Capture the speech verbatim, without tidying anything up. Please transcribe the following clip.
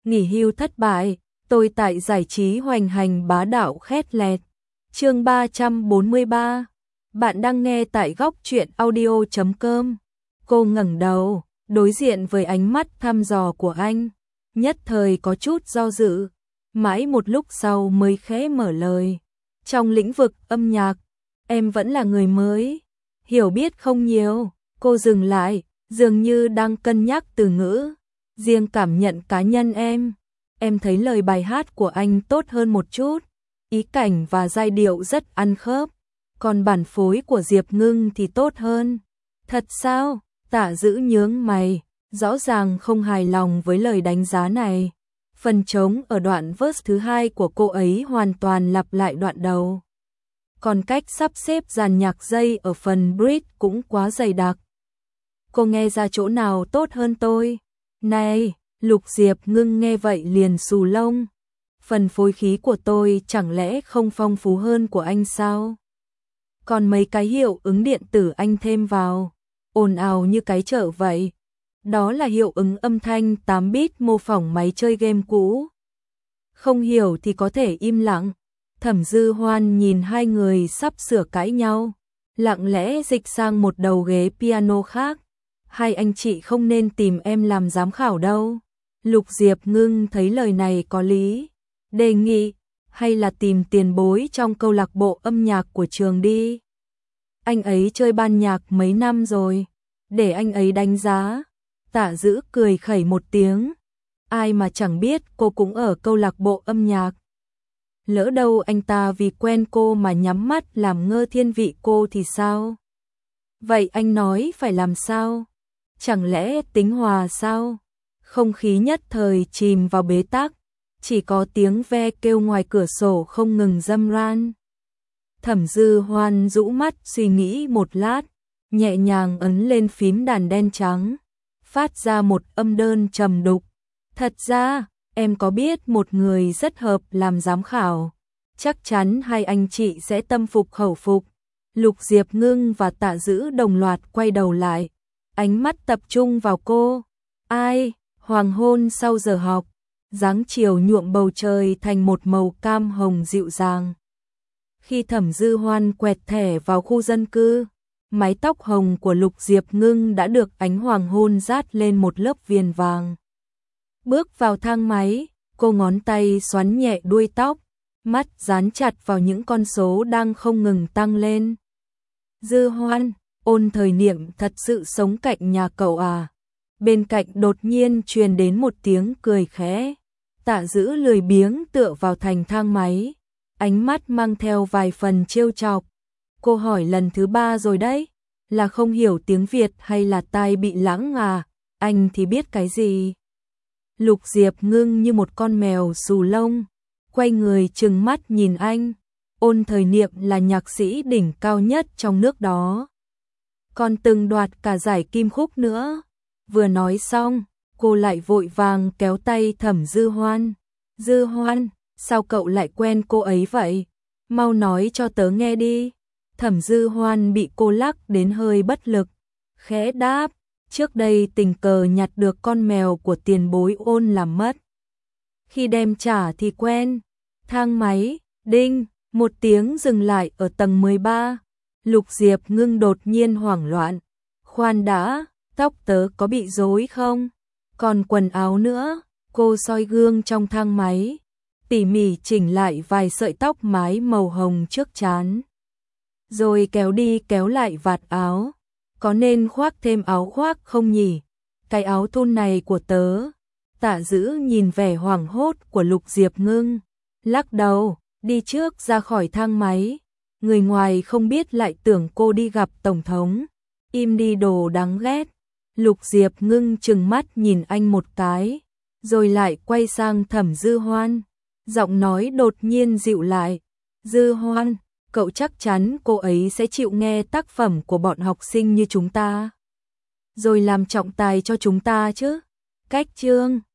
nghỉ hưu thất bại, tôi tại giải trí hoành hành bá đạo khét lẹt. Chương ba trăm bốn mươi ba. Bạn đang nghe tại góc truyện audio chấm com. Cô ngẩng đầu, đối diện với ánh mắt thăm dò của anh, nhất thời có chút do dự, mãi một lúc sau mới khẽ mở lời. Trong lĩnh vực âm nhạc, em vẫn là người mới, hiểu biết không nhiều. Cô dừng lại, dường như đang cân nhắc từ ngữ. Riêng cảm nhận cá nhân em, em thấy lời bài hát của anh tốt hơn một chút, ý cảnh và giai điệu rất ăn khớp, còn bản phối của Diệp Ngưng thì tốt hơn. Thật sao? Tạ Dữ nhướng mày, rõ ràng không hài lòng với lời đánh giá này. Phần trống ở đoạn verse thứ hai của cô ấy hoàn toàn lặp lại đoạn đầu. Còn cách sắp xếp dàn nhạc dây ở phần bridge cũng quá dày đặc. Cô nghe ra chỗ nào tốt hơn tôi? Này, Lục Diệp Ngưng nghe vậy liền xù lông. Phần phối khí của tôi chẳng lẽ không phong phú hơn của anh sao? Còn mấy cái hiệu ứng điện tử anh thêm vào, ồn ào như cái chợ vậy. Đó là hiệu ứng âm thanh tám bit mô phỏng máy chơi game cũ. Không hiểu thì có thể im lặng. Thẩm Dư Hoan nhìn hai người sắp sửa cãi nhau, lặng lẽ dịch sang một đầu ghế piano khác. Hai anh chị không nên tìm em làm giám khảo đâu. Lục Diệp Ngưng thấy lời này có lý, đề nghị hay là tìm tiền bối trong câu lạc bộ âm nhạc của trường đi. Anh ấy chơi ban nhạc mấy năm rồi, để anh ấy đánh giá. Tạ Dữ cười khẩy một tiếng. Ai mà chẳng biết cô cũng ở câu lạc bộ âm nhạc. Lỡ đâu anh ta vì quen cô mà nhắm mắt làm ngơ thiên vị cô thì sao? Vậy anh nói phải làm sao? Chẳng lẽ tính hòa sao? Không khí nhất thời chìm vào bế tắc, chỉ có tiếng ve kêu ngoài cửa sổ không ngừng râm ran. Thẩm Dư Hoan rũ mắt suy nghĩ một lát, nhẹ nhàng ấn lên phím đàn đen trắng, phát ra một âm đơn trầm đục. Thật ra, em có biết một người rất hợp làm giám khảo, chắc chắn hai anh chị sẽ tâm phục khẩu phục. Lục Diệp Ngưng và Tạ Dữ đồng loạt quay đầu lại, ánh mắt tập trung vào cô. Ai? Hoàng hôn sau giờ học, dáng chiều nhuộm bầu trời thành một màu cam hồng dịu dàng. Khi Thẩm Dư Hoan quẹt thẻ vào khu dân cư, mái tóc hồng của Lục Diệp Ngưng đã được ánh hoàng hôn dát lên một lớp viền vàng. Bước vào thang máy, cô ngón tay xoắn nhẹ đuôi tóc, mắt dán chặt vào những con số đang không ngừng tăng lên. Dư Hoan, Ôn Thời Niệm thật sự sống cạnh nhà cậu à? Bên cạnh đột nhiên truyền đến một tiếng cười khẽ. Tạ Dữ lười biếng tựa vào thành thang máy, ánh mắt mang theo vài phần trêu chọc. Cô hỏi lần thứ ba rồi đấy, là không hiểu tiếng Việt hay là tai bị lãng à? Anh thì biết cái gì? Lục Diệp Ngưng như một con mèo xù lông, quay người trừng mắt nhìn anh. Ôn Thời Niệm là nhạc sĩ đỉnh cao nhất trong nước đó, còn từng đoạt cả giải Kim Khúc nữa. Vừa nói xong, cô lại vội vàng kéo tay Thẩm Dư Hoan. Dư Hoan, sao cậu lại quen cô ấy vậy? Mau nói cho tớ nghe đi. Thẩm Dư Hoan bị cô lắc đến hơi bất lực, khẽ đáp, trước đây tình cờ nhặt được con mèo của tiền bối Ôn làm mất. Khi đem trả thì quen. Thang máy, đinh, một tiếng dừng lại ở tầng mười ba. Lục Diệp Ngưng đột nhiên hoảng loạn. Khoan đã, tóc tớ có bị rối không? Còn quần áo nữa. Cô soi gương trong thang máy, tỉ mỉ chỉnh lại vài sợi tóc mái màu hồng trước trán, rồi kéo đi kéo lại vạt áo. Có nên khoác thêm áo khoác không nhỉ? Cái áo thun này của tớ. Tạ Dữ nhìn vẻ hoảng hốt của Lục Diệp Ngưng, lắc đầu, đi trước ra khỏi thang máy. Người ngoài không biết lại tưởng cô đi gặp Tổng thống. Im đi đồ đáng ghét. Lục Diệp Ngưng trừng mắt nhìn anh một cái, rồi lại quay sang Thẩm Dư Hoan. Giọng nói đột nhiên dịu lại. Dư Hoan, cậu chắc chắn cô ấy sẽ chịu nghe tác phẩm của bọn học sinh như chúng ta, rồi làm trọng tài cho chúng ta chứ? Cách chương